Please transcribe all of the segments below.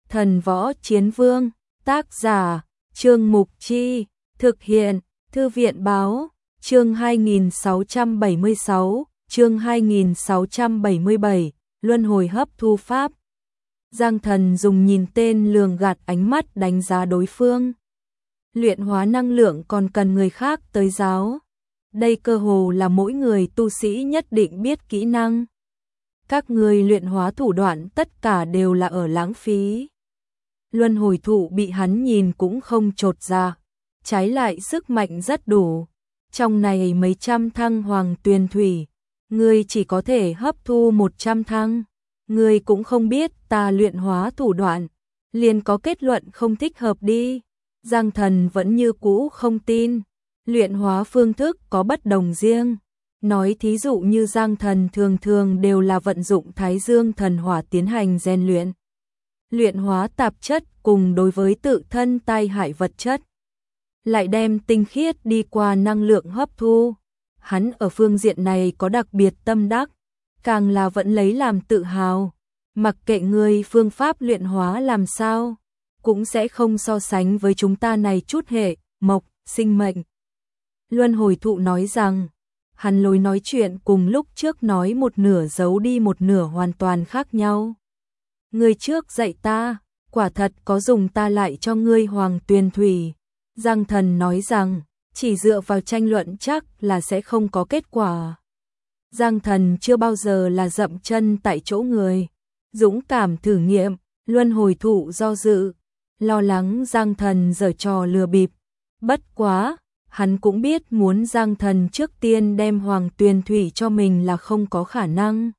Thần Võ Chiến Vương, tác giả, Trương Mục Chi, thực hiện, Thư viện Báo, chương 2676, chương 2677, Luân hồi hấp thu pháp. Giang Thần dùng nhìn tên lường gạt ánh mắt đánh giá đối phương. Luyện hóa năng lượng còn cần người khác tới giáo. Đây cơ hồ là mỗi người tu sĩ nhất định biết kỹ năng. Các người luyện hóa thủ đoạn tất cả đều là ở lãng phí. Luân hồi thụ bị hắn nhìn cũng không chột dạ, trái lại sức mạnh rất đủ. Trong này mấy trăm thăng hoàng tuyền thủy, ngươi chỉ có thể hấp thu 100 thăng. Ngươi cũng không biết ta luyện hóa thủ đoạn, liền có kết luận không thích hợp đi. Giang Thần vẫn như cũ không tin, luyện hóa phương thức có bất đồng riêng. Nói thí dụ như Giang Thần thường đều là vận dụng Thái Dương thần hỏa tiến hành rèn luyện. Luyện hóa tạp chất cùng đối với tự thân tai hại vật chất. Lại đem tinh khiết đi qua năng lượng hấp thu. Hắn ở phương diện này có đặc biệt tâm đắc, càng là vẫn lấy làm tự hào. Mặc kệ ngươi phương pháp luyện hóa làm sao, cũng sẽ không so sánh với chúng ta này chút hệ, mộc, sinh mệnh. Luân hồi thụ nói rằng, hắn lối nói chuyện cùng lúc trước nói một nửa giấu đi một nửa hoàn toàn khác nhau. Ngươi trước dạy ta, quả thật có dùng ta lại cho ngươi hoàng tuyền thủy. Giang Thần nói rằng, chỉ dựa vào tranh luận chắc là sẽ không có kết quả. Giang Thần chưa bao giờ là dậm chân tại chỗ người. Dũng cảm thử nghiệm, luân hồi thụ do dự, lo lắng Giang Thần giở trò lừa bịp. Bất quá, hắn cũng biết muốn Giang Thần trước tiên đem hoàng tuyền thủy cho mình là không có khả năng.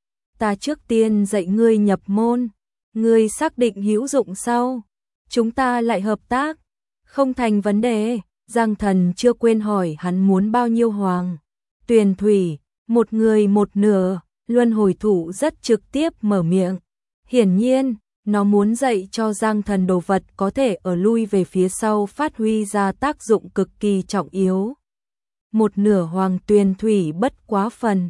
Ta trước tiên dạy ngươi nhập môn, ngươi xác định hữu dụng sau, chúng ta lại hợp tác, không thành vấn đề. Giang Thần chưa quên hỏi hắn muốn bao nhiêu hoàng tuyền thủy, một người một nửa. Luân hồi thụ rất trực tiếp mở miệng. Hiển nhiên, nó muốn dạy cho Giang Thần đồ vật có thể ở lui về phía sau phát huy ra tác dụng cực kỳ trọng yếu. Một nửa hoàng tuyền thủy bất quá phần.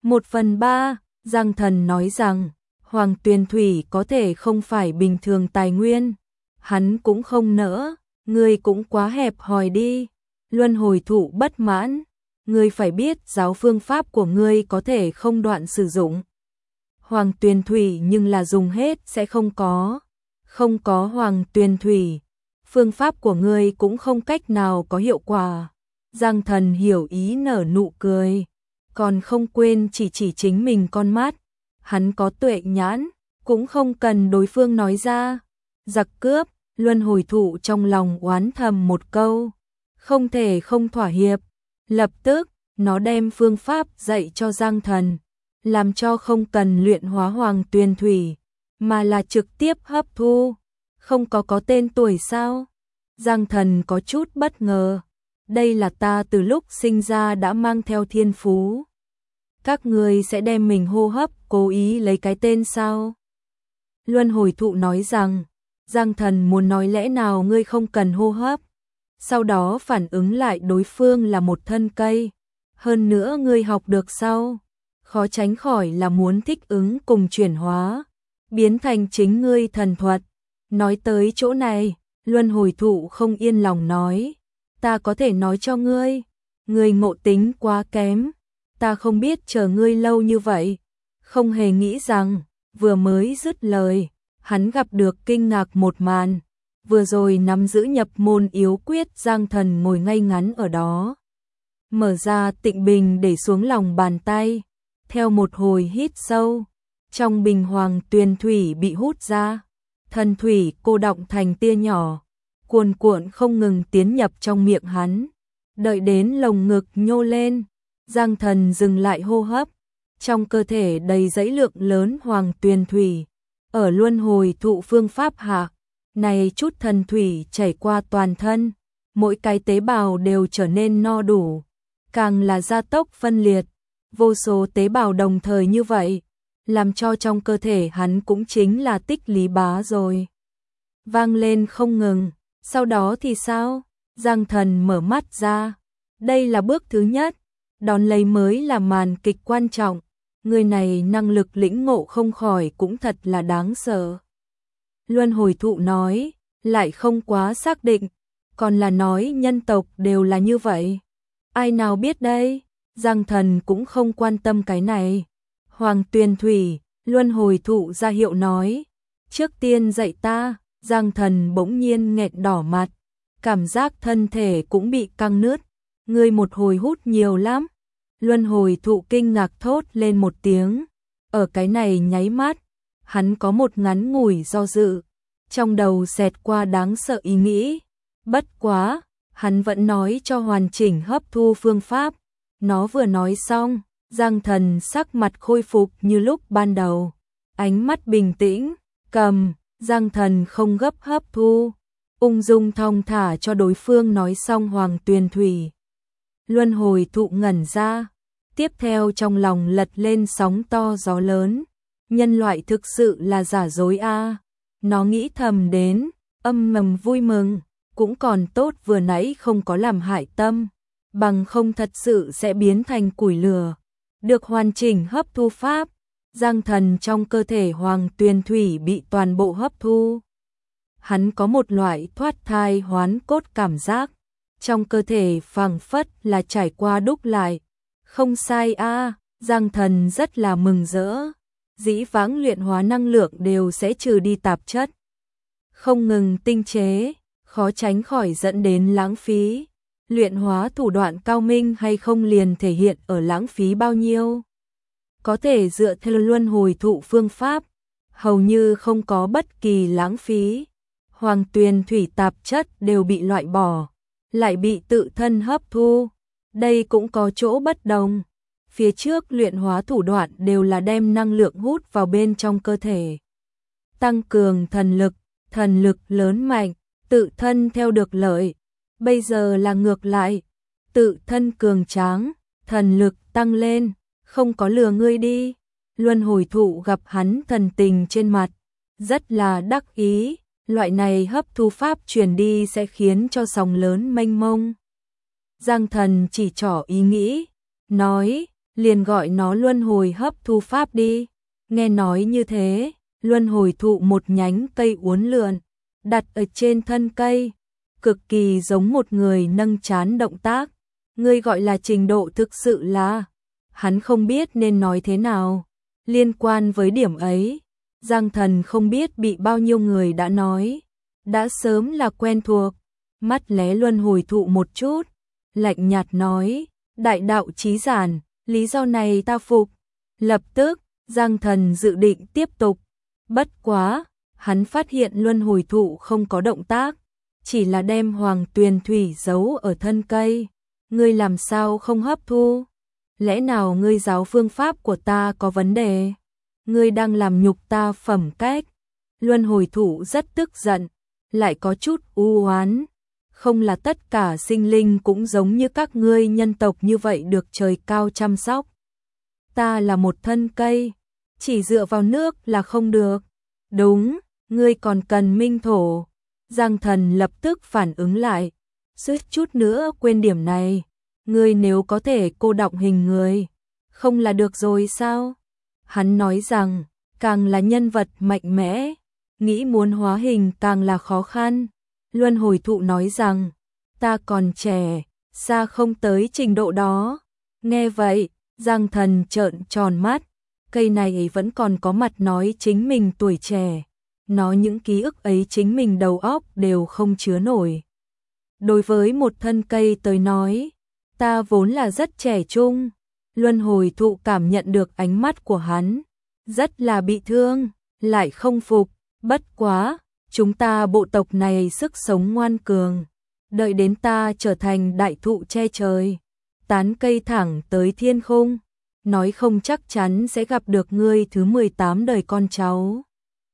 1/3, Giang Thần nói rằng, hoàng tuyền thủy có thể không phải bình thường tài nguyên. Hắn cũng không nỡ, ngươi cũng quá hẹp hòi đi. Luân hồi thụ bất mãn. Ngươi phải biết giáo phương pháp của ngươi có thể không đoạn sử dụng hoàng tuyền thủy, nhưng là dùng hết sẽ không có hoàng tuyền thủy, phương pháp của ngươi cũng không cách nào có hiệu quả. Giang Thần hiểu ý nở nụ cười, còn không quên chỉ chính mình con mắt. Hắn có tuệ nhãn, cũng không cần đối phương nói ra. Giặc cướp. Luân hồi thụ trong lòng oán thầm một câu, không thể không thỏa hiệp. Lập tức, nó đem phương pháp dạy cho Giang Thần, làm cho không cần luyện hóa hoàng tuyền thủy, mà là trực tiếp hấp thu. Không có tên tuổi sao? Giang Thần có chút bất ngờ. Đây là ta từ lúc sinh ra đã mang theo thiên phú. Các người sẽ đem mình hô hấp cố ý lấy cái tên sao? Luân hồi thụ nói rằng, Giang Thần muốn nói lẽ nào ngươi không cần hô hấp? Sau đó phản ứng lại đối phương là một thân cây. Hơn nữa ngươi học được sau, khó tránh khỏi là muốn thích ứng cùng chuyển hóa, biến thành chính ngươi thần thuật. Nói tới chỗ này, luân hồi thụ không yên lòng nói, ta có thể nói cho ngươi, ngươi ngộ tính quá kém, ta không biết chờ ngươi lâu như vậy. Không hề nghĩ rằng, vừa mới dứt lời, hắn gặp được kinh ngạc một màn. Vừa rồi nắm giữ nhập môn yếu quyết Giang Thần ngồi ngay ngắn ở đó, mở ra tịnh bình để xuống lòng bàn tay. Theo một hồi hít sâu, trong bình hoàng tuyền thủy bị hút ra, thần thủy cô đọng thành tia nhỏ, cuồn cuộn không ngừng tiến nhập trong miệng hắn. Đợi đến lồng ngực nhô lên, Giang Thần dừng lại hô hấp, trong cơ thể đầy dãy lượng lớn hoàng tuyền thủy. Ở luân hồi thụ phương pháp hạ, này chút thần thủy chảy qua toàn thân, mỗi cái tế bào đều trở nên no đủ, càng là gia tốc phân liệt. Vô số tế bào đồng thời như vậy, làm cho trong cơ thể hắn cũng chính là tích lý bá rồi. Vang lên không ngừng, sau đó thì sao? Giang Thần mở mắt ra, đây là bước thứ nhất, đón lấy mới là màn kịch quan trọng. Người này năng lực lĩnh ngộ không khỏi cũng thật là đáng sợ. Luân hồi thụ nói, lại không quá xác định, còn là nói nhân tộc đều là như vậy. Ai nào biết đây, Giang Thần cũng không quan tâm cái này. Hoàng Tuyền Thủy, Luân hồi thụ ra hiệu nói, trước tiên dạy ta. Giang Thần bỗng nhiên nghẹn đỏ mặt, cảm giác thân thể cũng bị căng nứt. Ngươi một hồi hút nhiều lắm. Luân hồi thụ kinh ngạc thốt lên một tiếng. Ở cái này nháy mắt, hắn có một ngắn ngủi do dự, trong đầu xẹt qua đáng sợ ý nghĩ. Bất quá, hắn vẫn nói cho hoàn chỉnh hấp thu phương pháp. Nó vừa nói xong, Giang Thần sắc mặt khôi phục như lúc ban đầu, ánh mắt bình tĩnh, cầm. Giang Thần không gấp hấp thu, ung dung thong thả cho đối phương nói xong Hoàng Tuyền Thủy. Luân hồi thụ ngẩn ra, tiếp theo trong lòng lật lên sóng to gió lớn. Nhân loại thực sự là giả dối a. Nó nghĩ thầm đến, âm mầm vui mừng, cũng còn tốt vừa nãy không có làm hại tâm, bằng không thật sự sẽ biến thành củi lửa. Được hoàn chỉnh hấp thu pháp, Giang Thần trong cơ thể Hoàng Tuyền Thủy bị toàn bộ hấp thu. Hắn có một loại thoát thai hoán cốt cảm giác, trong cơ thể phảng phất là trải qua đúc lại. Không sai a, Giang Thần rất là mừng rỡ. Dĩ vãng luyện hóa năng lượng đều sẽ trừ đi tạp chất, không ngừng tinh chế, khó tránh khỏi dẫn đến lãng phí. Luyện hóa thủ đoạn cao minh hay không liền thể hiện ở lãng phí bao nhiêu. Có thể dựa theo luân hồi thụ phương pháp, hầu như không có bất kỳ lãng phí. Hoàng Tuyền Thủy tạp chất đều bị loại bỏ, lại bị tự thân hấp thu. Đây cũng có chỗ bất đồng. Phía trước luyện hóa thủ đoạn đều là đem năng lượng hút vào bên trong cơ thể, tăng cường thần lực lớn mạnh, tự thân theo được lợi. Bây giờ là ngược lại, tự thân cường tráng, thần lực tăng lên, không có lừa ngươi đi. Luân hồi thụ gặp hắn thần tình trên mặt, rất là đắc ý, loại này hấp thu pháp truyền đi sẽ khiến cho sóng lớn mênh mông. Giang Thần chỉ trỏ ý nghĩ, nói, liền gọi nó luân hồi hấp thu pháp đi. Nghe nói như thế, luân hồi thụ một nhánh cây uốn lượn, đặt ở trên thân cây, cực kỳ giống một người nâng trán động tác. Ngươi gọi là trình độ thực sự là, hắn không biết nên nói thế nào. Liên quan với điểm ấy, Giang Thần không biết bị bao nhiêu người đã nói, đã sớm là quen thuộc. Mắt lé luân hồi thụ một chút, lạnh nhạt nói, đại đạo chí giản, lý do này ta phục. Lập tức, Giang Thần dự định tiếp tục. Bất quá, hắn phát hiện luân hồi thụ không có động tác, chỉ là đem Hoàng Tuyền Thủy giấu ở thân cây. Ngươi làm sao không hấp thu? Lẽ nào ngươi giáo phương pháp của ta có vấn đề? Ngươi đang làm nhục ta phẩm cách. Luân hồi thụ rất tức giận, lại có chút u oán. Không là tất cả sinh linh cũng giống như các ngươi nhân tộc như vậy được trời cao chăm sóc. Ta là một thân cây, chỉ dựa vào nước là không được. Đúng, ngươi còn cần minh thổ. Giang Thần lập tức phản ứng lại, suýt chút nữa quên điểm này. Ngươi nếu có thể cô đọng hình người, không là được rồi sao? Hắn nói rằng, càng là nhân vật mạnh mẽ, nghĩ muốn hóa hình càng là khó khăn. Luân hồi thụ nói rằng, ta còn trẻ, xa không tới trình độ đó. Nghe vậy, Giang Thần trợn tròn mắt, cây này vẫn còn có mặt nói chính mình tuổi trẻ. Nó những ký ức ấy chính mình đầu óc đều không chứa nổi. Đối với một thân cây tới nói, ta vốn là rất trẻ trung. Luân hồi thụ cảm nhận được ánh mắt của hắn, rất là bị thương, lại không phục. Bất quá, chúng ta bộ tộc này sức sống ngoan cường, đợi đến ta trở thành đại thụ che trời, tán cây thẳng tới thiên khung, nói không chắc chắn sẽ gặp được ngươi thứ 18 đời con cháu.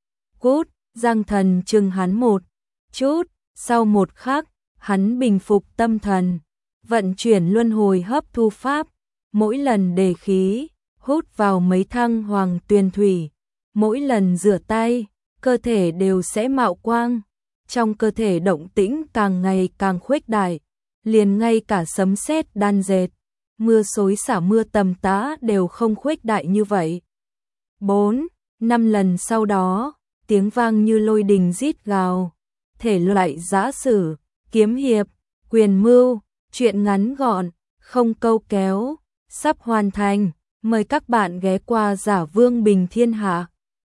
Cút, Giang Thần chừng hắn một chút, sau một khắc, hắn bình phục tâm thần, vận chuyển luân hồi hấp thu pháp, mỗi lần đề khí, hút vào mấy thăng Hoàng Tuyền Thủy, mỗi lần rửa tay, cơ thể đều sẽ mạo quang, trong cơ thể động tĩnh càng ngày càng khuếch đại, liền ngay cả sấm sét đan dệt, mưa xối xả mưa tầm tã đều không khuếch đại như vậy. 4, 5 lần sau đó, tiếng vang như lôi đình rít gào. Thể loại giã sử, kiếm hiệp, quyền mưu, truyện ngắn gọn, không câu kéo, sắp hoàn thành. Mời các bạn ghé qua Giả Vương Bình Thiên Hạ.